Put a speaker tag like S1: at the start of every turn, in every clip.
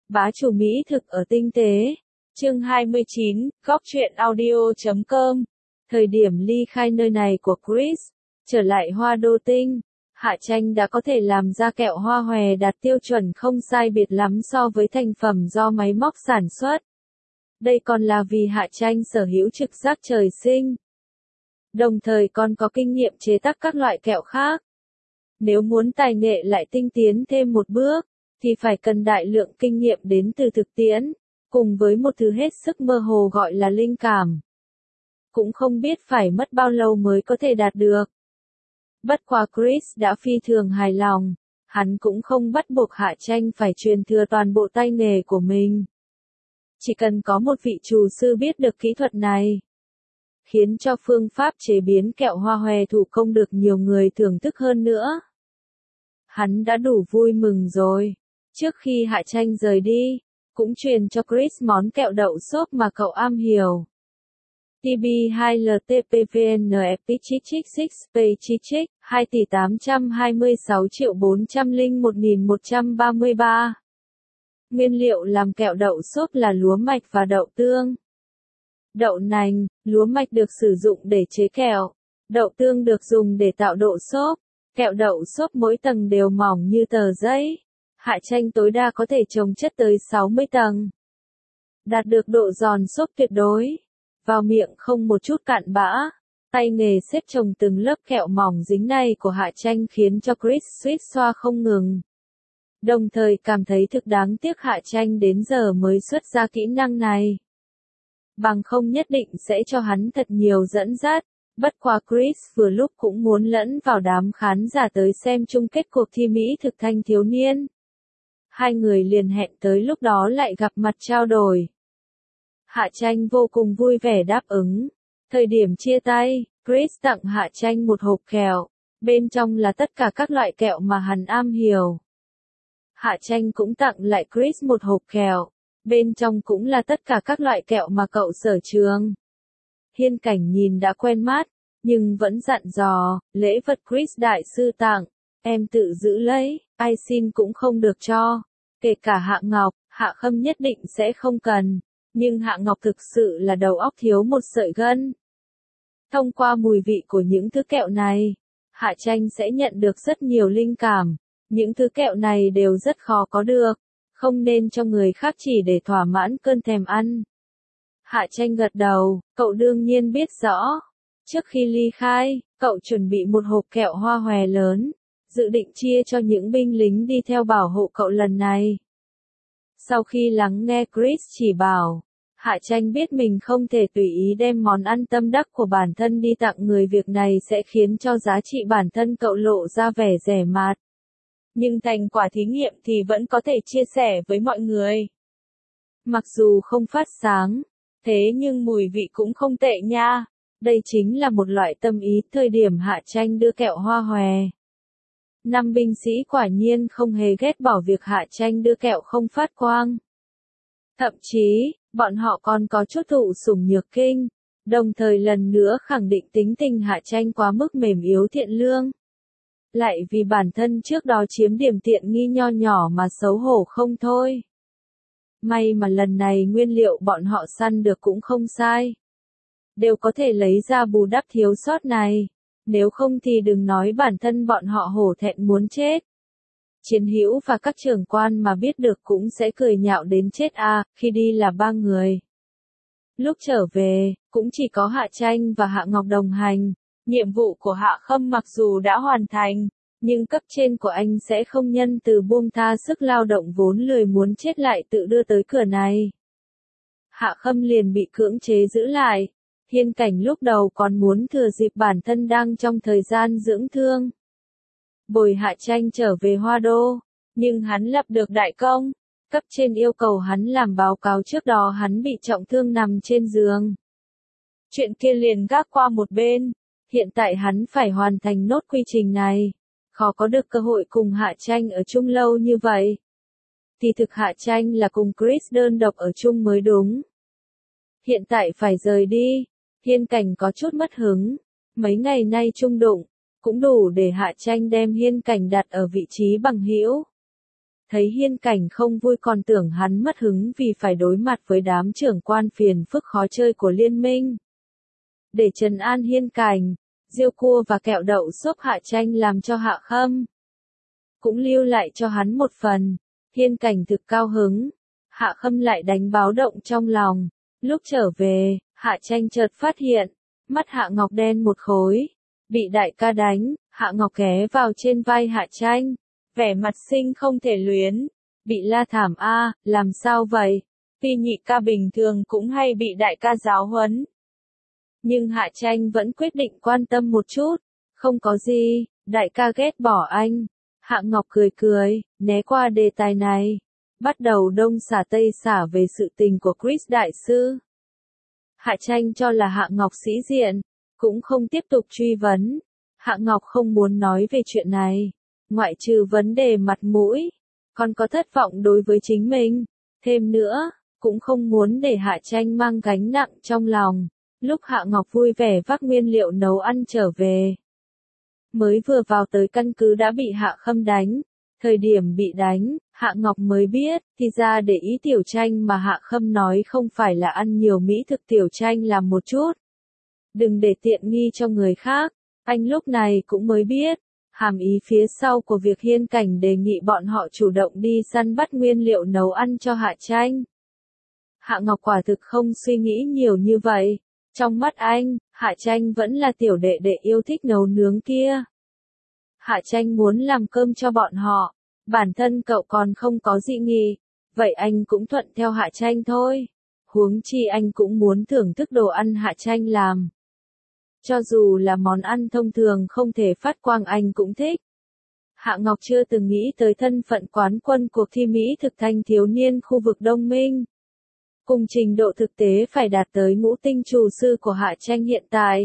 S1: Bá chủ Mỹ thực ở tinh tế. Chương 29, Góc truyện audio.com. Thời điểm ly khai nơi này của Chris, trở lại Hoa Đô Tinh, Hạ Tranh đã có thể làm ra kẹo hoa hòe đạt tiêu chuẩn không sai biệt lắm so với thành phẩm do máy móc sản xuất. Đây còn là vì Hạ Tranh sở hữu trực giác trời sinh. Đồng thời còn có kinh nghiệm chế tác các loại kẹo khác. Nếu muốn tài nghệ lại tinh tiến thêm một bước, thì phải cần đại lượng kinh nghiệm đến từ thực tiễn, cùng với một thứ hết sức mơ hồ gọi là linh cảm. Cũng không biết phải mất bao lâu mới có thể đạt được. Bất quá Chris đã phi thường hài lòng, hắn cũng không bắt buộc Hạ Tranh phải truyền thừa toàn bộ tay nghề của mình. Chỉ cần có một vị厨sư biết được kỹ thuật này, khiến cho phương pháp chế biến kẹo hoa hòe thủ công được nhiều người thưởng thức hơn nữa. Hắn đã đủ vui mừng rồi. Trước khi Hạ Tranh rời đi, cũng truyền cho Chris món kẹo đậu xốp mà cậu am hiểu. TB2LTPVNFP6P 2.826.401.133. Nguyên liệu làm kẹo đậu xốp là lúa mạch và đậu tương. Đậu nành, lúa mạch được sử dụng để chế kẹo. Đậu tương được dùng để tạo độ xốp. Kẹo đậu xốp mỗi tầng đều mỏng như tờ giấy. Hạ Tranh tối đa có thể trồng chất tới 60 tầng. Đạt được độ giòn xốp tuyệt đối. Vào miệng không một chút cặn bã. Tay nghề xếp chồng từng lớp kẹo mỏng dính này của Hạ Tranh khiến cho Chris suýt xoa không ngừng. Đồng thời cảm thấy thực đáng tiếc Hạ Tranh đến giờ mới xuất ra kỹ năng này. Bằng không nhất định sẽ cho hắn thật nhiều dẫn dắt. Bất quá Chris vừa lúc cũng muốn lẫn vào đám khán giả tới xem chung kết cuộc thi Mỹ thực thanh thiếu niên. Hai người liền hẹn tới lúc đó lại gặp mặt trao đổi. Hạ Tranh vô cùng vui vẻ đáp ứng. Thời điểm chia tay, Chris tặng Hạ Tranh một hộp kẹo. Bên trong là tất cả các loại kẹo mà hắn am hiểu. Hạ Tranh cũng tặng lại Chris một hộp kẹo. Bên trong cũng là tất cả các loại kẹo mà cậu sở trường. Hiên Cảnh nhìn đã quen mắt, nhưng vẫn dặn dò, lễ vật Chris đại sư tặng, em tự giữ lấy, ai xin cũng không được cho. Kể cả Hạ Ngọc, Hạ Khâm nhất định sẽ không cần. Nhưng Hạ Ngọc thực sự là đầu óc thiếu một sợi gân. Thông qua mùi vị của những thứ kẹo này, Hạ Tranh sẽ nhận được rất nhiều linh cảm. Những thứ kẹo này đều rất khó có được, không nên cho người khác chỉ để thỏa mãn cơn thèm ăn. Hạ Tranh gật đầu, cậu đương nhiên biết rõ. Trước khi ly khai, cậu chuẩn bị một hộp kẹo hoa hòe lớn, dự định chia cho những binh lính đi theo bảo hộ cậu lần này. Sau khi lắng nghe Chris chỉ bảo, Hạ Tranh biết mình không thể tùy ý đem món ăn tâm đắc của bản thân đi tặng người, việc này sẽ khiến cho giá trị bản thân cậu lộ ra vẻ rẻ mạt. Nhưng thành quả thí nghiệm thì vẫn có thể chia sẻ với mọi người. Mặc dù không phát sáng, thế nhưng mùi vị cũng không tệ nha. Đây chính là một loại tâm ý thời điểm Hạ Tranh đưa kẹo hoa hòe. Năm binh sĩ quả nhiên không hề ghét bỏ việc Hạ Tranh đưa kẹo không phát quang. Thậm chí, bọn họ còn có chút thụ sủng nhược kinh, đồng thời lần nữa khẳng định tính tình Hạ Tranh quá mức mềm yếu thiện lương. Lại vì bản thân trước đó chiếm điểm tiện nghi nho nhỏ mà xấu hổ không thôi. May mà lần này nguyên liệu bọn họ săn được cũng không sai. Đều có thể lấy ra bù đắp thiếu sót này. Nếu không thì đừng nói bản thân bọn họ hổ thẹn muốn chết. Chiến hữu và các trưởng quan mà biết được cũng sẽ cười nhạo đến chết khi đi là 3 người. Lúc trở về, cũng chỉ có Hạ Tranh và Hạ Ngọc đồng hành. Nhiệm vụ của Hạ Khâm mặc dù đã hoàn thành, nhưng cấp trên của anh sẽ không nhân từ buông tha sức lao động vốn lười muốn chết lại tự đưa tới cửa này. Hạ Khâm liền bị cưỡng chế giữ lại. Hiên Cảnh lúc đầu còn muốn thừa dịp bản thân đang trong thời gian dưỡng thương, bồi Hạ Tranh trở về Hoa Đô, nhưng hắn lập được đại công. Cấp trên yêu cầu hắn làm báo cáo trước đó hắn bị trọng thương nằm trên giường. Chuyện kia liền gác qua một bên. Hiện tại hắn phải hoàn thành nốt quy trình này. Khó có được cơ hội cùng Hạ Tranh ở chung lâu như vậy. Thì thực Hạ Tranh là cùng Chris đơn độc ở chung mới đúng. Hiện tại phải rời đi. Hiên Cảnh có chút mất hứng. Mấy ngày nay chung đụng, cũng đủ để Hạ Tranh đem Hiên Cảnh đặt ở vị trí bằng hữu. thấy Hiên Cảnh không vui còn tưởng hắn mất hứng vì phải đối mặt với đám trưởng quan phiền phức khó chơi của liên minh. Để trấn an Hiên Cảnh, riêu cua và kẹo đậu xốp Hạ Tranh làm cho Hạ Khâm. Cũng lưu lại cho hắn một phần, Hiên Cảnh thực cao hứng, Hạ Khâm lại đánh báo động trong lòng. Lúc trở về, Hạ Tranh chợt phát hiện, mắt Hạ Ngọc đen một khối, bị đại ca đánh, Hạ Ngọc ghé vào trên vai Hạ Tranh, vẻ mặt xinh không thể luyến, bị la thảm a, làm sao vậy? Tuy nhị ca bình thường cũng hay bị đại ca giáo huấn. Nhưng Hạ Tranh vẫn quyết định quan tâm một chút, không có gì, đại ca ghét bỏ anh. Hạ Ngọc cười cười, né qua đề tài này, bắt đầu đông xả tây xả về sự tình của Chris đại sư. Hạ Tranh cho là Hạ Ngọc sĩ diện, cũng không tiếp tục truy vấn. Hạ Ngọc không muốn nói về chuyện này, ngoại trừ vấn đề mặt mũi, còn có thất vọng đối với chính mình. Thêm nữa, cũng không muốn để Hạ Tranh mang gánh nặng trong lòng. Lúc Hạ Ngọc vui vẻ vác nguyên liệu nấu ăn trở về, mới vừa vào tới căn cứ đã bị Hạ Khâm đánh. Thời điểm bị đánh, Hạ Ngọc mới biết, thì ra để ý Tiểu Tranh mà Hạ Khâm nói không phải là ăn nhiều mỹ thực Tiểu Tranh làm một chút. Đừng để tiện nghi cho người khác, anh lúc này cũng mới biết, hàm ý phía sau của việc Hiên Cảnh đề nghị bọn họ chủ động đi săn bắt nguyên liệu nấu ăn cho Hạ Tranh. Hạ Ngọc quả thực không suy nghĩ nhiều như vậy. Trong mắt anh, Hạ Tranh vẫn là tiểu đệ đệ yêu thích nấu nướng kia. Hạ Tranh muốn làm cơm cho bọn họ, bản thân cậu còn không có dị nghị, vậy anh cũng thuận theo Hạ Tranh thôi. Huống chi anh cũng muốn thưởng thức đồ ăn Hạ Tranh làm. Cho dù là món ăn thông thường không thể phát quang anh cũng thích. Hạ Ngọc chưa từng nghĩ tới thân phận quán quân cuộc thi Mỹ thực thanh thiếu niên khu vực Đông Minh. Cùng trình độ thực tế phải đạt tới ngũ tinh trù sư của Hạ Tranh hiện tại.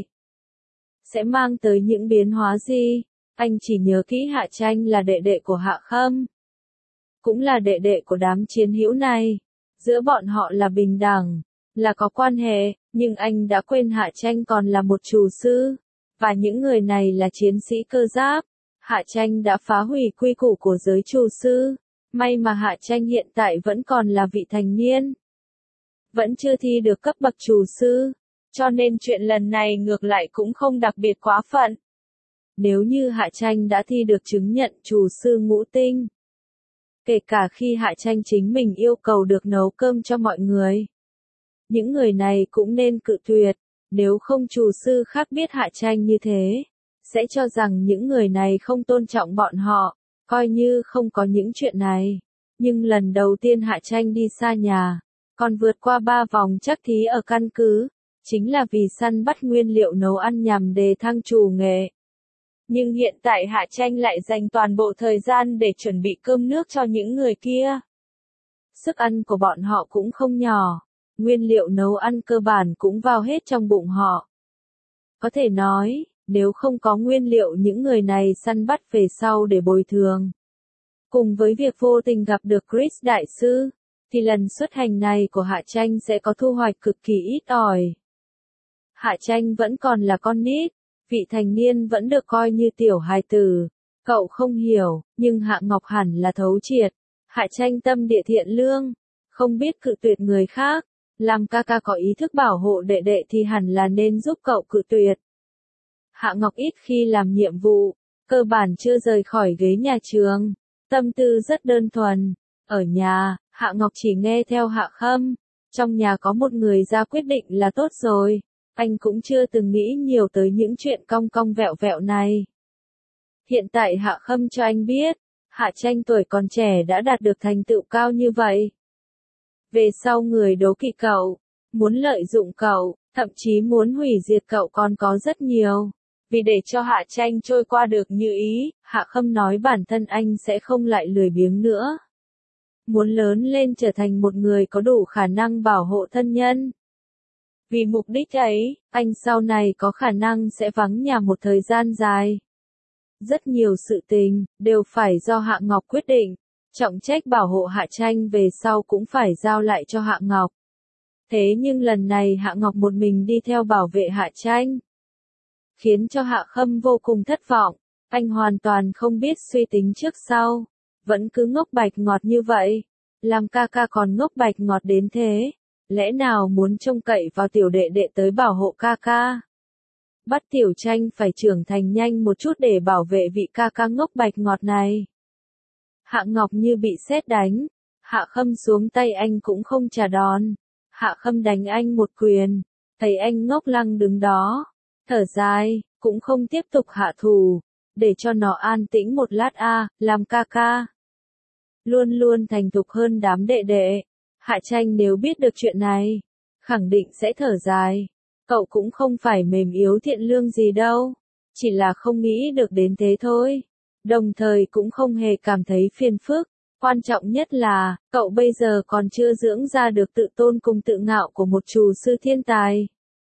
S1: Sẽ mang tới những biến hóa gì? Anh chỉ nhớ kỹ Hạ Tranh là đệ đệ của Hạ Khâm. Cũng là đệ đệ của đám chiến hữu này. Giữa bọn họ là bình đẳng, là có quan hệ, nhưng anh đã quên Hạ Tranh còn là một trù sư. Và những người này là chiến sĩ cơ giáp. Hạ Tranh đã phá hủy quy củ của giới trù sư. May mà Hạ Tranh hiện tại vẫn còn là vị thành niên. Vẫn chưa thi được cấp bậc trù sư, cho nên chuyện lần này ngược lại cũng không đặc biệt quá phận. Nếu như Hạ Tranh đã thi được chứng nhận trù sư ngũ tinh, kể cả khi Hạ Tranh chính mình yêu cầu được nấu cơm cho mọi người, những người này cũng nên cự tuyệt, nếu không trù sư khác biết Hạ Tranh như thế, sẽ cho rằng những người này không tôn trọng bọn họ, coi như không có những chuyện này. Nhưng lần đầu tiên Hạ Tranh đi xa nhà, còn vượt qua 3 vòng chắc thí ở căn cứ, chính là vì săn bắt nguyên liệu nấu ăn nhằm đề thăng trù nghệ. Nhưng hiện tại Hạ Tranh lại dành toàn bộ thời gian để chuẩn bị cơm nước cho những người kia. Sức ăn của bọn họ cũng không nhỏ, nguyên liệu nấu ăn cơ bản cũng vào hết trong bụng họ. Có thể nói, nếu không có nguyên liệu những người này săn bắt về sau để bồi thường, cùng với việc vô tình gặp được Chris đại sư, thì lần xuất hành này của Hạ Tranh sẽ có thu hoạch cực kỳ ít ỏi. Hạ Tranh vẫn còn là con nít, vị thành niên vẫn được coi như tiểu hài tử. Cậu không hiểu, nhưng Hạ Ngọc hẳn là thấu triệt. Hạ Tranh tâm địa thiện lương, không biết cự tuyệt người khác. Làm ca ca có ý thức bảo hộ đệ đệ thì hẳn là nên giúp cậu cự tuyệt. Hạ Ngọc ít khi làm nhiệm vụ, cơ bản chưa rời khỏi ghế nhà trường. Tâm tư rất đơn thuần. Ở nhà, Hạ Ngọc chỉ nghe theo Hạ Khâm. Trong nhà có một người ra quyết định là tốt rồi. Anh cũng chưa từng nghĩ nhiều tới những chuyện cong cong vẹo vẹo này. Hiện tại Hạ Khâm cho anh biết, Hạ Tranh tuổi còn trẻ đã đạt được thành tựu cao như vậy. Về sau người đố kỵ cậu, muốn lợi dụng cậu, thậm chí muốn hủy diệt cậu còn có rất nhiều. Vì để cho Hạ Tranh trôi qua được như ý, Hạ Khâm nói bản thân anh sẽ không lại lười biếng nữa. Muốn lớn lên trở thành một người có đủ khả năng bảo hộ thân nhân. Vì mục đích ấy, anh sau này có khả năng sẽ vắng nhà một thời gian dài. Rất nhiều sự tình, đều phải do Hạ Ngọc quyết định. Trọng trách bảo hộ Hạ Tranh về sau cũng phải giao lại cho Hạ Ngọc. Thế nhưng lần này Hạ Ngọc một mình đi theo bảo vệ Hạ Tranh, khiến cho Hạ Khâm vô cùng thất vọng. Anh hoàn toàn không biết suy tính trước sau. vẫn cứ ngốc bạch ngọt như vậy. Làm ca ca còn ngốc bạch ngọt đến thế. Lẽ nào muốn trông cậy vào tiểu đệ đệ tới bảo hộ ca ca? Bắt Tiểu Tranh phải trưởng thành nhanh một chút để bảo vệ vị ca ca ngốc bạch ngọt này. Hạ Ngọc như bị sét đánh. Hạ Khâm xuống tay anh cũng không trả đòn. Hạ Khâm đánh anh một quyền. Thấy anh ngốc lăng đứng đó. Thở dài, cũng không tiếp tục hạ thủ. Để cho nó an tĩnh một lát làm ca ca. Luôn luôn thành thục hơn đám đệ đệ. Hạ Tranh nếu biết được chuyện này, khẳng định sẽ thở dài. Cậu cũng không phải mềm yếu thiện lương gì đâu. Chỉ là không nghĩ được đến thế thôi. Đồng thời cũng không hề cảm thấy phiền phức. Quan trọng nhất là, cậu bây giờ còn chưa dưỡng ra được tự tôn cùng tự ngạo của một trù sư thiên tài.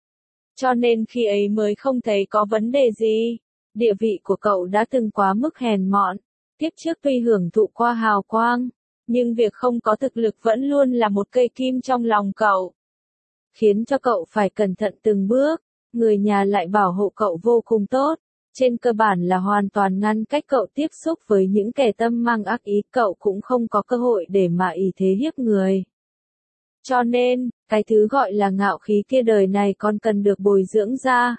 S1: Cho nên khi ấy mới không thấy có vấn đề gì. Địa vị của cậu đã từng quá mức hèn mọn. Tiếp trước tuy hưởng thụ qua hào quang, nhưng việc không có thực lực vẫn luôn là một cây kim trong lòng cậu. Khiến cho cậu phải cẩn thận từng bước, người nhà lại bảo hộ cậu vô cùng tốt. Trên cơ bản là hoàn toàn ngăn cách cậu tiếp xúc với những kẻ tâm mang ác ý, cậu cũng không có cơ hội để mà ỷ thế hiếp người. Cho nên, cái thứ gọi là ngạo khí kia đời này còn cần được bồi dưỡng ra.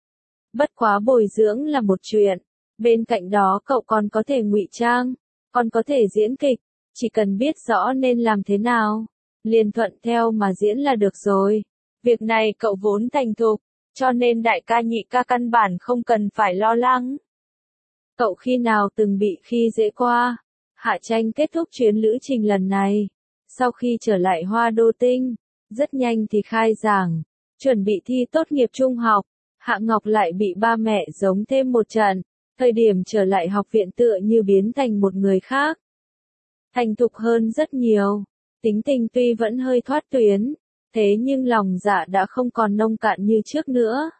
S1: Bất quá bồi dưỡng là một chuyện, bên cạnh đó cậu còn có thể ngụy trang, còn có thể diễn kịch, chỉ cần biết rõ nên làm thế nào, liền thuận theo mà diễn là được rồi. Việc này cậu vốn thành thục, cho nên đại ca nhị ca căn bản không cần phải lo lắng. Cậu khi nào từng bị khi dễ qua? Hạ Tranh kết thúc chuyến lữ trình lần này. Sau khi trở lại Hoa Đô Tinh, rất nhanh thì khai giảng, chuẩn bị thi tốt nghiệp trung học. Hạ Ngọc lại bị ba mẹ giống thêm một trận. Thời điểm trở lại học viện tựa như biến thành một người khác. Thành thục hơn rất nhiều. Tính tình tuy vẫn hơi thoát tuyến, thế nhưng lòng dạ đã không còn nông cạn như trước nữa.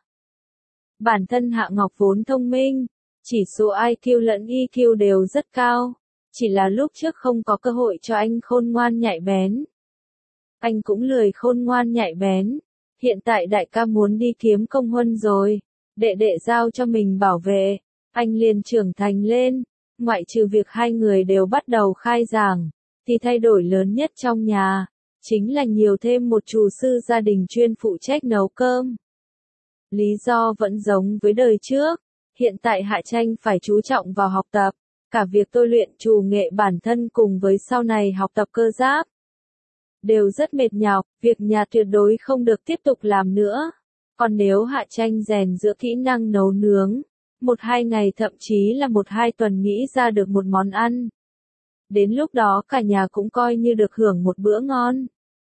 S1: Bản thân Hạ Ngọc vốn thông minh, chỉ số IQ lẫn EQ đều rất cao, chỉ là lúc trước không có cơ hội cho anh khôn ngoan nhạy bén. Anh cũng lười khôn ngoan nhạy bén, hiện tại đại ca muốn đi kiếm công huân rồi, đệ đệ giao cho mình bảo vệ, anh liền trưởng thành lên, ngoại trừ việc hai người đều bắt đầu khai giảng, thì thay đổi lớn nhất trong nhà, chính là nhiều thêm một trù sư gia đình chuyên phụ trách nấu cơm. Lý do vẫn giống với đời trước, hiện tại Hạ Tranh phải chú trọng vào học tập, cả việc tôi luyện trù nghệ bản thân cùng với sau này học tập cơ giáp. Đều rất mệt nhọc, việc nhà tuyệt đối không được tiếp tục làm nữa. Còn nếu Hạ Tranh rèn giữa kỹ năng nấu nướng, 1-2 ngày thậm chí là 1-2 tuần nghĩ ra được một món ăn. Đến lúc đó cả nhà cũng coi như được hưởng một bữa ngon.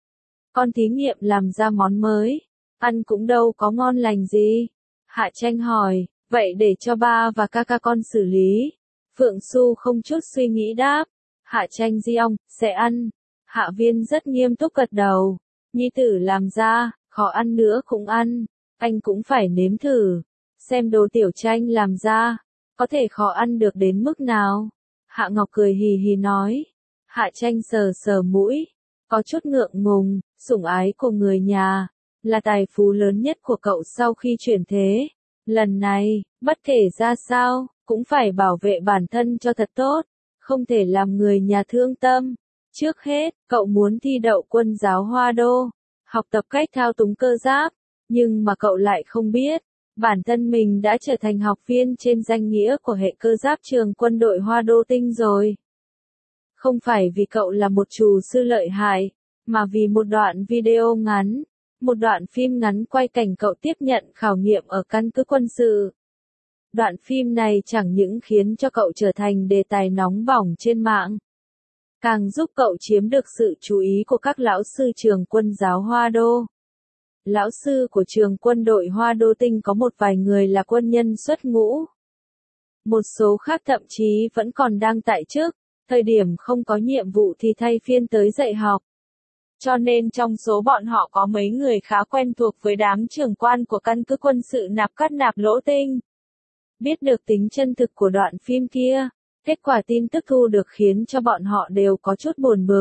S1: Con thí nghiệm làm ra món mới, ăn cũng đâu có ngon lành gì. Hạ Tranh hỏi, vậy để cho ba và ca ca con xử lý. Phượng Xu không chút suy nghĩ đáp, Hạ Tranh di ong, sẽ ăn. Hạ Viên rất nghiêm túc gật đầu, nhi tử làm ra, khó ăn nữa cũng ăn, anh cũng phải nếm thử, xem đồ Tiểu Tranh làm ra, có thể khó ăn được đến mức nào. Hạ Ngọc cười hì hì nói, Hạ Tranh sờ sờ mũi, có chút ngượng ngùng, sủng ái của người nhà, là tài phú lớn nhất của cậu sau khi chuyển thế. Lần này, bất kể ra sao, cũng phải bảo vệ bản thân cho thật tốt, không thể làm người nhà thương tâm. Trước hết, cậu muốn thi đậu quân giáo Hoa Đô, học tập cách thao túng cơ giáp, nhưng mà cậu lại không biết, bản thân mình đã trở thành học viên trên danh nghĩa của hệ cơ giáp trường quân đội Hoa Đô Tinh rồi. Không phải vì cậu là một trù sư lợi hại, mà vì một đoạn video ngắn, một đoạn phim ngắn quay cảnh cậu tiếp nhận khảo nghiệm ở căn cứ quân sự. Đoạn phim này chẳng những khiến cho cậu trở thành đề tài nóng bỏng trên mạng, càng giúp cậu chiếm được sự chú ý của các lão sư trường quân giáo Hoa Đô. Lão sư của trường quân đội Hoa Đô Tinh có một vài người là quân nhân xuất ngũ. Một số khác thậm chí vẫn còn đang tại chức, thời điểm không có nhiệm vụ thì thay phiên tới dạy học. Cho nên trong số bọn họ có mấy người khá quen thuộc với đám trưởng quan của căn cứ quân sự Nạp Cắt Nạp Lỗ Tinh. Biết được tính chân thực của đoạn phim kia, kết quả tin tức thu được khiến cho bọn họ đều có chút buồn bực.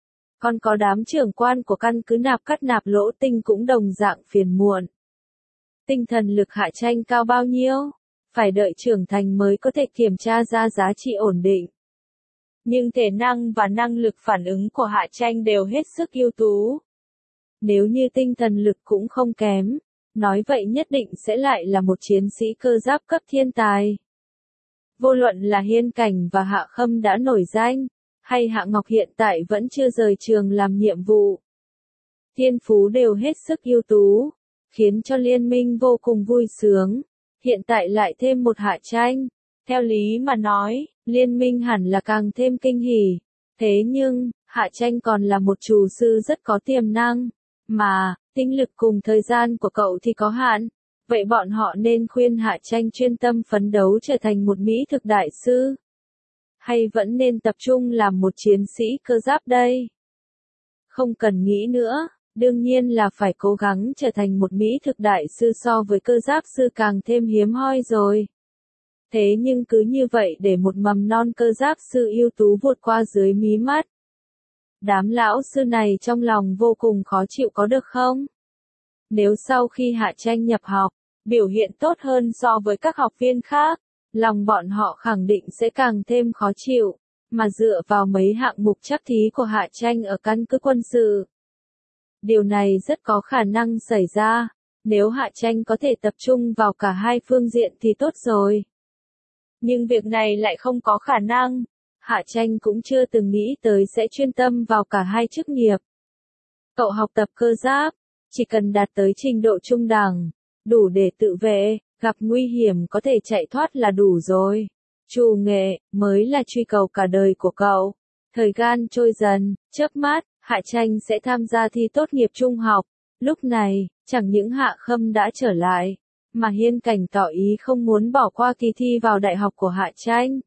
S1: Còn có đám trưởng quan của căn cứ Nạp Cắt Nạp Lỗ Tinh cũng đồng dạng phiền muộn. Tinh thần lực Hạ Tranh cao bao nhiêu? Phải đợi trưởng thành mới có thể kiểm tra ra giá trị ổn định. Nhưng thể năng và năng lực phản ứng của Hạ Tranh đều hết sức ưu tú. Nếu như tinh thần lực cũng không kém, nói vậy nhất định sẽ lại là một chiến sĩ cơ giáp cấp thiên tài. Vô luận là Hiên Cảnh và Hạ Khâm đã nổi danh, hay Hạ Ngọc hiện tại vẫn chưa rời trường làm nhiệm vụ. Thiên phú đều hết sức ưu tú, khiến cho liên minh vô cùng vui sướng. Hiện tại lại thêm một Hạ Tranh. Theo lý mà nói, liên minh hẳn là càng thêm kinh hỉ. Thế nhưng, Hạ Tranh còn là một chủ sư rất có tiềm năng. Mà, tinh lực cùng thời gian của cậu thì có hạn. Vậy bọn họ nên khuyên Hạ Tranh chuyên tâm phấn đấu trở thành một mỹ thực đại sư? Hay vẫn nên tập trung làm một chiến sĩ cơ giáp đây? Không cần nghĩ nữa, đương nhiên là phải cố gắng trở thành một mỹ thực đại sư, so với cơ giáp sư càng thêm hiếm hoi rồi. Thế nhưng cứ như vậy để một mầm non cơ giáp sư ưu tú vụt qua dưới mí mắt. Đám lão sư này trong lòng vô cùng khó chịu có được không? Nếu sau khi Hạ Tranh nhập học, biểu hiện tốt hơn so với các học viên khác, lòng bọn họ khẳng định sẽ càng thêm khó chịu, mà dựa vào mấy hạng mục trắc thí của Hạ Tranh ở căn cứ quân sự. Điều này rất có khả năng xảy ra, nếu Hạ Tranh có thể tập trung vào cả hai phương diện thì tốt rồi. Nhưng việc này lại không có khả năng, Hạ Tranh cũng chưa từng nghĩ tới sẽ chuyên tâm vào cả hai chức nghiệp. Cậu học tập cơ giáp, chỉ cần đạt tới trình độ trung đẳng, đủ để tự vệ, gặp nguy hiểm có thể chạy thoát là đủ rồi. Trù nghệ, mới là truy cầu cả đời của cậu. Thời gian trôi dần, chớp mắt, Hạ Tranh sẽ tham gia thi tốt nghiệp trung học. Lúc này, chẳng những Hạ Khâm đã trở lại, mà Hiên Cảnh tỏ ý không muốn bỏ qua kỳ thi vào đại học của Hạ Tranh.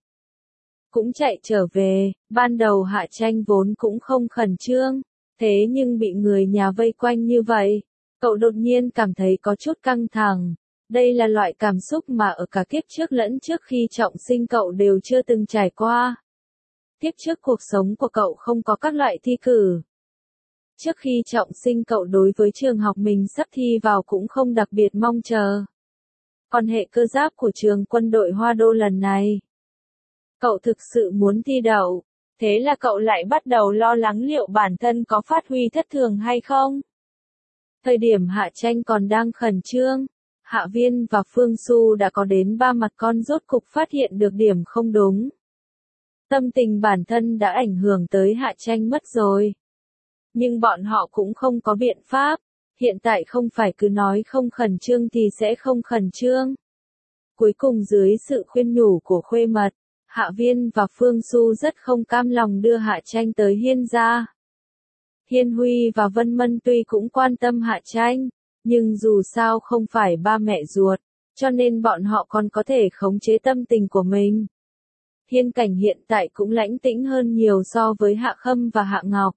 S1: Cũng chạy trở về, ban đầu Hạ Tranh vốn cũng không khẩn trương, thế nhưng bị người nhà vây quanh như vậy, cậu đột nhiên cảm thấy có chút căng thẳng. Đây là loại cảm xúc mà ở cả kiếp trước lẫn trước khi trọng sinh cậu đều chưa từng trải qua. Kiếp trước cuộc sống của cậu không có các loại thi cử. Trước khi trọng sinh cậu đối với trường học mình sắp thi vào cũng không đặc biệt mong chờ. Còn hệ cơ giáp của trường quân đội Hoa Đô lần này, cậu thực sự muốn thi đậu, thế là cậu lại bắt đầu lo lắng liệu bản thân có phát huy thất thường hay không. Thời điểm Hạ Tranh còn đang khẩn trương, Hạ Viên và Phương Xu đã có đến ba mặt con rốt cục phát hiện được điểm không đúng. Tâm tình bản thân đã ảnh hưởng tới Hạ Tranh mất rồi. Nhưng bọn họ cũng không có biện pháp, hiện tại không phải cứ nói không khẩn trương thì sẽ không khẩn trương. Cuối cùng dưới sự khuyên nhủ của Khuê Mật, Hạ Viên và Phương Xu rất không cam lòng đưa Hạ Tranh tới Hiên gia. Hiên Huy và Vân Mân tuy cũng quan tâm Hạ Tranh, nhưng dù sao không phải ba mẹ ruột, cho nên bọn họ còn có thể khống chế tâm tình của mình. Hiên Cảnh hiện tại cũng lãnh tĩnh hơn nhiều so với Hạ Khâm và Hạ Ngọc.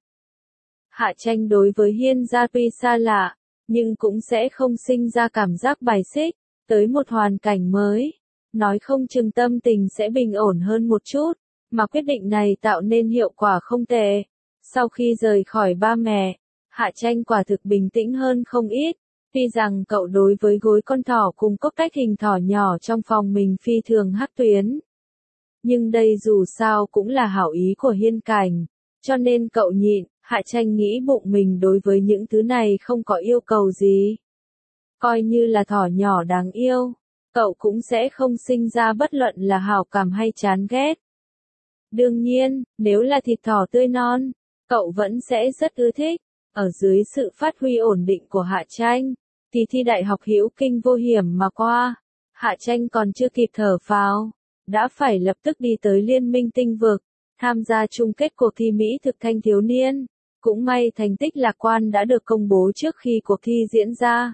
S1: Hạ Tranh đối với Hiên gia tuy xa lạ, nhưng cũng sẽ không sinh ra cảm giác bài xích, tới một hoàn cảnh mới. Nói không chừng tâm tình sẽ bình ổn hơn một chút, mà quyết định này tạo nên hiệu quả không tệ. Sau khi rời khỏi ba mẹ, Hạ Tranh quả thực bình tĩnh hơn không ít, tuy rằng cậu đối với gối con thỏ cùng cốc tách hình thỏ nhỏ trong phòng mình phi thường hắc tuyến. Nhưng đây dù sao cũng là hảo ý của Hiên Cảnh, cho nên cậu nhịn. Hạ Tranh nghĩ bụng mình đối với những thứ này không có yêu cầu gì. Coi như là thỏ nhỏ đáng yêu, cậu cũng sẽ không sinh ra bất luận là hảo cảm hay chán ghét. Đương nhiên, nếu là thịt thỏ tươi non, cậu vẫn sẽ rất ưa thích. Ở dưới sự phát huy ổn định của Hạ Tranh, thì thi đại học hữu kinh vô hiểm mà qua. Hạ Tranh còn chưa kịp thở phào, đã phải lập tức đi tới Liên minh Tinh vực, tham gia chung kết cuộc thi Mỹ thực thanh thiếu niên. Cũng may thành tích lạc quan đã được công bố trước khi cuộc thi diễn ra.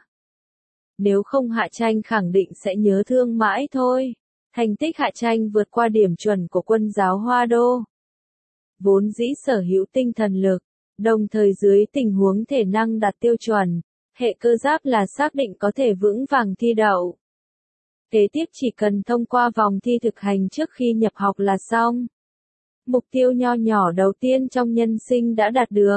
S1: Nếu không Hạ Tranh khẳng định sẽ nhớ thương mãi thôi. Thành tích Hạ Tranh vượt qua điểm chuẩn của quân giáo Hoa Đô. Vốn dĩ sở hữu tinh thần lực, đồng thời dưới tình huống thể năng đạt tiêu chuẩn, hệ cơ giáp là xác định có thể vững vàng thi đậu. Kế tiếp chỉ cần thông qua vòng thi thực hành trước khi nhập học là xong. Mục tiêu nho nhỏ đầu tiên trong nhân sinh đã đạt được.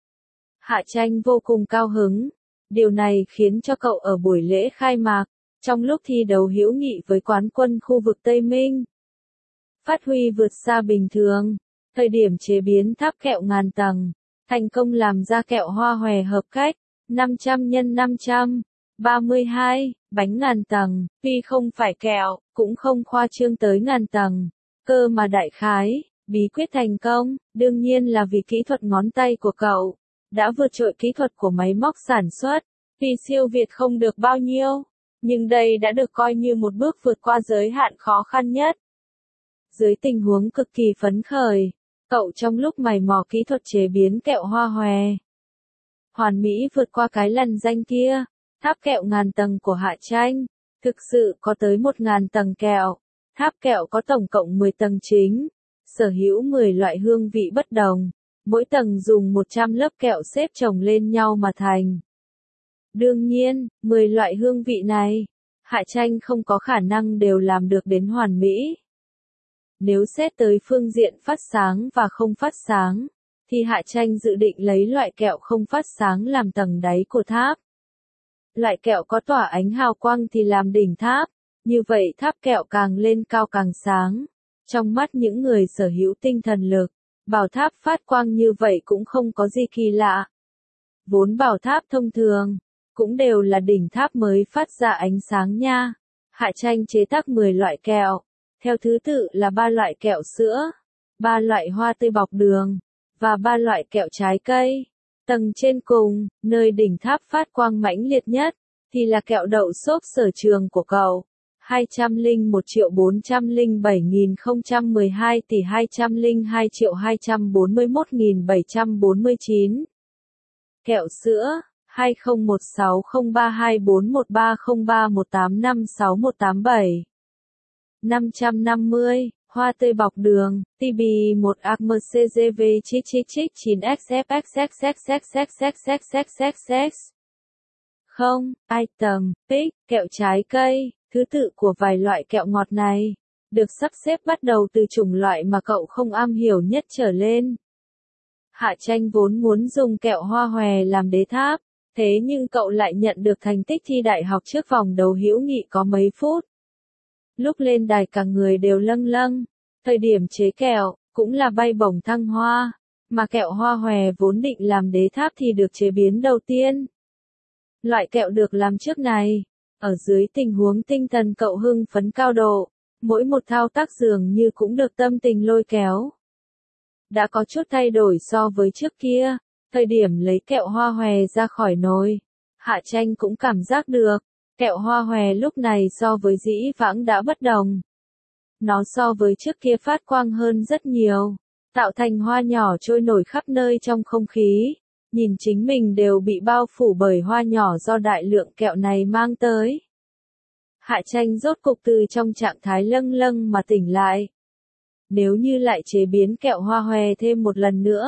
S1: Hạ Tranh vô cùng cao hứng. Điều này khiến cho cậu ở buổi lễ khai mạc, trong lúc thi đấu hữu nghị với quán quân khu vực Tây Minh, phát huy vượt xa bình thường. Thời điểm chế biến tháp kẹo ngàn tầng, thành công làm ra kẹo hoa hòe hợp cách, 500 x 500, 32, bánh ngàn tầng, tuy không phải kẹo, cũng không khoa trương tới ngàn tầng, cơ mà đại khái, bí quyết thành công, đương nhiên là vì kỹ thuật ngón tay của cậu, đã vượt trội kỹ thuật của máy móc sản xuất, tuy siêu việt không được bao nhiêu, nhưng đây đã được coi như một bước vượt qua giới hạn khó khăn nhất. Dưới tình huống cực kỳ phấn khởi, cậu trong lúc mày mò kỹ thuật chế biến kẹo hoa hòe, hoàn mỹ vượt qua cái lằn danh kia, tháp kẹo ngàn tầng của Hạ Tranh, thực sự có tới 1.000 tầng kẹo, tháp kẹo có tổng cộng 10 tầng chính, sở hữu 10 loại hương vị bất đồng, mỗi tầng dùng 100 lớp kẹo xếp chồng lên nhau mà thành. Đương nhiên, 10 loại hương vị này, Hạ Tranh không có khả năng đều làm được đến hoàn mỹ. Nếu xét tới phương diện phát sáng và không phát sáng, thì Hạ Tranh dự định lấy loại kẹo không phát sáng làm tầng đáy của tháp. Loại kẹo có tỏa ánh hào quang thì làm đỉnh tháp, như vậy tháp kẹo càng lên cao càng sáng. Trong mắt những người sở hữu tinh thần lực, bảo tháp phát quang như vậy cũng không có gì kỳ lạ. Vốn bảo tháp thông thường, cũng đều là đỉnh tháp mới phát ra ánh sáng nha. Hạ Tranh chế tác 10 loại kẹo, theo thứ tự là 3 loại kẹo sữa, 3 loại hoa tươi bọc đường, và 3 loại kẹo trái cây. Tầng trên cùng, nơi đỉnh tháp phát quang mãnh liệt nhất, thì là kẹo đậu xốp sở trường của cậu. 201.407.012 tỷ 202.241.749. Kẹo sữa 20160324130318561187. 550, hoa tươi bọc đường, TB1 ACMCGV chích 9XFXXXXXXXXXXXX. 0. Item, pick, kẹo trái cây, thứ tự của vài loại kẹo ngọt này, được sắp xếp bắt đầu từ chủng loại mà cậu không am hiểu nhất trở lên. Hạ Tranh vốn muốn dùng kẹo hoa hòe làm đế tháp, thế nhưng cậu lại nhận được thành tích thi đại học trước vòng đấu hữu nghị có mấy phút. Lúc lên đài cả người đều lâng lâng, thời điểm chế kẹo, cũng là bay bổng thăng hoa, mà kẹo hoa hòe vốn định làm đế tháp thì được chế biến đầu tiên. Loại kẹo được làm trước này, ở dưới tình huống tinh thần cậu hưng phấn cao độ, mỗi một thao tác dường như cũng được tâm tình lôi kéo. Đã có chút thay đổi so với trước kia, thời điểm lấy kẹo hoa hòe ra khỏi nồi, Hạ Tranh cũng cảm giác được, kẹo hoa hòe lúc này so với dĩ vãng đã bất đồng. Nó so với trước kia phát quang hơn rất nhiều, tạo thành hoa nhỏ trôi nổi khắp nơi trong không khí, nhìn chính mình đều bị bao phủ bởi hoa nhỏ do đại lượng kẹo này mang tới. Hạ Tranh rốt cục từ trong trạng thái lâng lâng mà tỉnh lại. Nếu như lại chế biến kẹo hoa hòe thêm một lần nữa,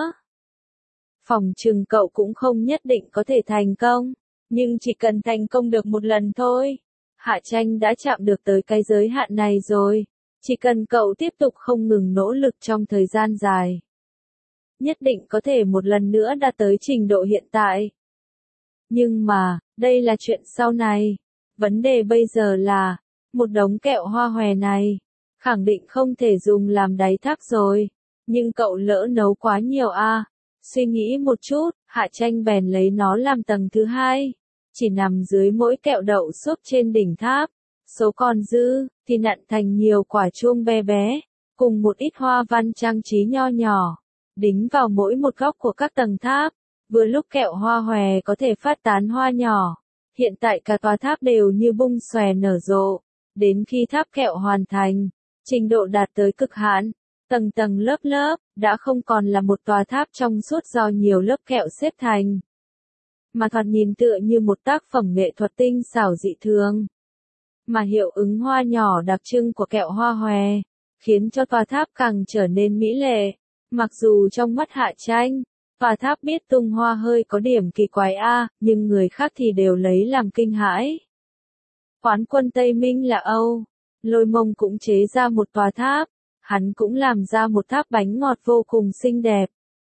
S1: phòng trừng cậu cũng không nhất định có thể thành công, nhưng chỉ cần thành công được một lần thôi. Hạ Tranh đã chạm được tới cái giới hạn này rồi, chỉ cần cậu tiếp tục không ngừng nỗ lực trong thời gian dài, nhất định có thể một lần nữa đạt tới trình độ hiện tại. Nhưng mà, đây là chuyện sau này. Vấn đề bây giờ là, một đống kẹo hoa hòe này, khẳng định không thể dùng làm đáy tháp rồi. Nhưng cậu lỡ nấu quá nhiều à. Suy nghĩ một chút, Hạ Tranh bèn lấy nó làm tầng thứ hai. Chỉ nằm dưới mỗi kẹo đậu xốp trên đỉnh tháp. Số còn dư, thì nặn thành nhiều quả chuông bé bé, cùng một ít hoa văn trang trí nho nhỏ, đính vào mỗi một góc của các tầng tháp. Vừa lúc kẹo hoa hòe có thể phát tán hoa nhỏ. Hiện tại cả tòa tháp đều như bung xòe nở rộ. Đến khi tháp kẹo hoàn thành, trình độ đạt tới cực hạn, tầng tầng lớp lớp, đã không còn là một tòa tháp trong suốt do nhiều lớp kẹo xếp thành, mà thoạt nhìn tựa như một tác phẩm nghệ thuật tinh xảo dị thường. Mà hiệu ứng hoa nhỏ đặc trưng của kẹo hoa hòe, khiến cho tòa tháp càng trở nên mỹ lệ. Mặc dù trong mắt Hạ Tranh, tòa tháp biết tung hoa hơi có điểm kỳ quái nhưng người khác thì đều lấy làm kinh hãi. Quán quân Tây Minh là Âu, Lôi Mông cũng chế ra một tòa tháp, hắn cũng làm ra một tháp bánh ngọt vô cùng xinh đẹp.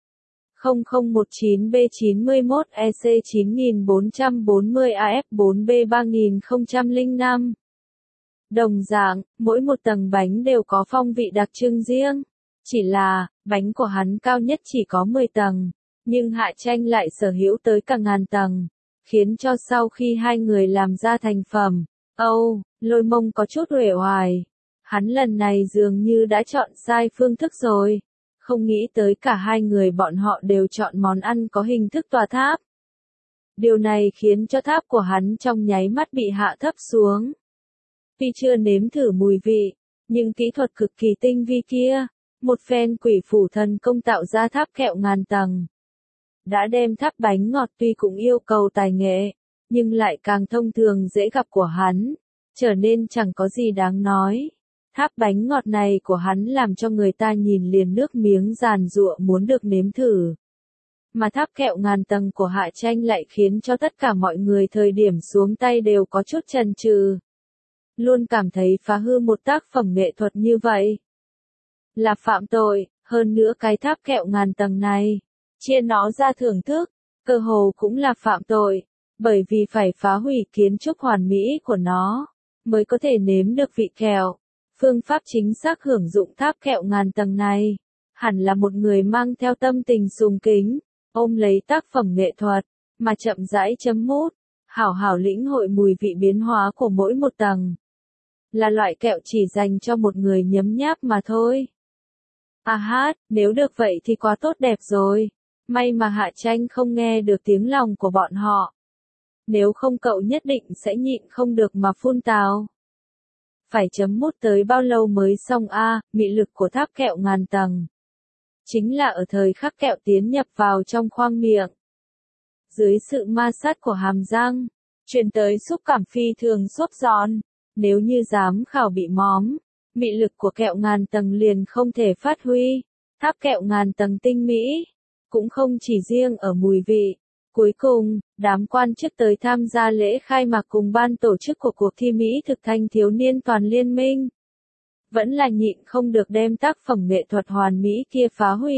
S1: 0019B91 EC9440 AF4B 3005. Đồng dạng, mỗi một tầng bánh đều có phong vị đặc trưng riêng. Chỉ là, bánh của hắn cao nhất chỉ có 10 tầng, nhưng Hạ Tranh lại sở hữu tới cả ngàn tầng, khiến cho sau khi hai người làm ra thành phẩm, Lôi Mông có chút uể oải. Hắn lần này dường như đã chọn sai phương thức rồi, không nghĩ tới cả hai người bọn họ đều chọn món ăn có hình thức tòa tháp. Điều này khiến cho tháp của hắn trong nháy mắt bị hạ thấp xuống. Tuy chưa nếm thử mùi vị, nhưng kỹ thuật cực kỳ tinh vi kia, một phen quỷ phủ thần công tạo ra tháp kẹo ngàn tầng. Đã đem tháp bánh ngọt tuy cũng yêu cầu tài nghệ, nhưng lại càng thông thường dễ gặp của hắn, trở nên chẳng có gì đáng nói. Tháp bánh ngọt này của hắn làm cho người ta nhìn liền nước miếng giàn giụa muốn được nếm thử. Mà tháp kẹo ngàn tầng của Hạ Tranh lại khiến cho tất cả mọi người thời điểm xuống tay đều có chút chần chừ. Luôn cảm thấy phá hư một tác phẩm nghệ thuật như vậy là phạm tội, hơn nữa cái tháp kẹo ngàn tầng này, chia nó ra thưởng thức, cơ hồ cũng là phạm tội, bởi vì phải phá hủy kiến trúc hoàn mỹ của nó, mới có thể nếm được vị kẹo. Phương pháp chính xác hưởng dụng tháp kẹo ngàn tầng này, hẳn là một người mang theo tâm tình sùng kính, ôm lấy tác phẩm nghệ thuật, mà chậm rãi chấm mút, hảo hảo lĩnh hội mùi vị biến hóa của mỗi một tầng. Là loại kẹo chỉ dành cho một người nhấm nháp mà thôi. Nếu được vậy thì quá tốt đẹp rồi. May mà Hạ Tranh không nghe được tiếng lòng của bọn họ. Nếu không cậu nhất định sẽ nhịn không được mà phun tào. Phải chấm mút tới bao lâu mới xong mị lực của tháp kẹo ngàn tầng. Chính là ở thời khắc kẹo tiến nhập vào trong khoang miệng. Dưới sự ma sát của hàm răng, truyền tới xúc cảm phi thường xốp giòn. Nếu như giám khảo bị móm, mị lực của kẹo ngàn tầng liền không thể phát huy. Tháp kẹo ngàn tầng tinh mỹ, cũng không chỉ riêng ở mùi vị. Cuối cùng, đám quan chức tới tham gia lễ khai mạc cùng ban tổ chức của cuộc thi Mỹ thực thanh thiếu niên toàn liên minh. Vẫn là nhịn không được đem tác phẩm nghệ thuật hoàn mỹ kia phá hủy.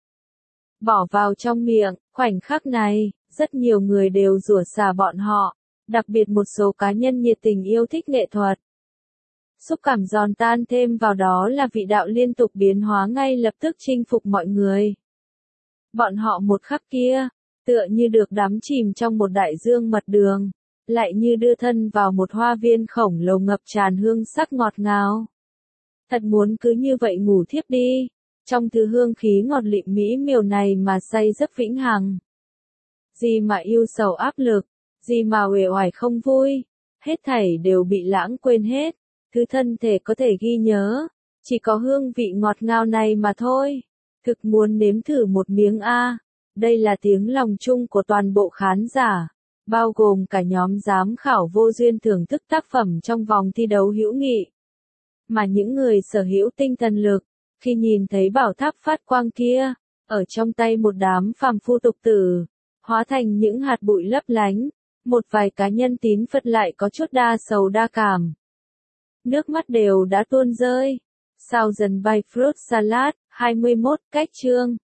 S1: Bỏ vào trong miệng, khoảnh khắc này, rất nhiều người đều rủa xả bọn họ, đặc biệt một số cá nhân nhiệt tình yêu thích nghệ thuật. Xúc cảm giòn tan thêm vào đó là vị đạo liên tục biến hóa ngay lập tức chinh phục mọi người. Bọn họ một khắc kia, tựa như được đắm chìm trong một đại dương mật đường, lại như đưa thân vào một hoa viên khổng lồ ngập tràn hương sắc ngọt ngào. Thật muốn cứ như vậy ngủ thiếp đi, trong thứ hương khí ngọt lịm mỹ miều này mà say giấc vĩnh hằng. Gì mà yêu sầu áp lực, gì mà uể oải không vui, hết thảy đều bị lãng quên hết, thứ thân thể có thể ghi nhớ, chỉ có hương vị ngọt ngào này mà thôi. Thực muốn nếm thử một miếng Đây là tiếng lòng chung của toàn bộ khán giả, bao gồm cả nhóm giám khảo vô duyên thưởng thức tác phẩm trong vòng thi đấu hữu nghị. Mà những người sở hữu tinh thần lực, khi nhìn thấy bảo tháp phát quang kia, ở trong tay một đám phàm phu tục tử, hóa thành những hạt bụi lấp lánh, một vài cá nhân tín Phật lại có chút đa sầu đa cảm. Nước mắt đều đã tuôn rơi. Thousand by Fruit Salad, 21, cách chương.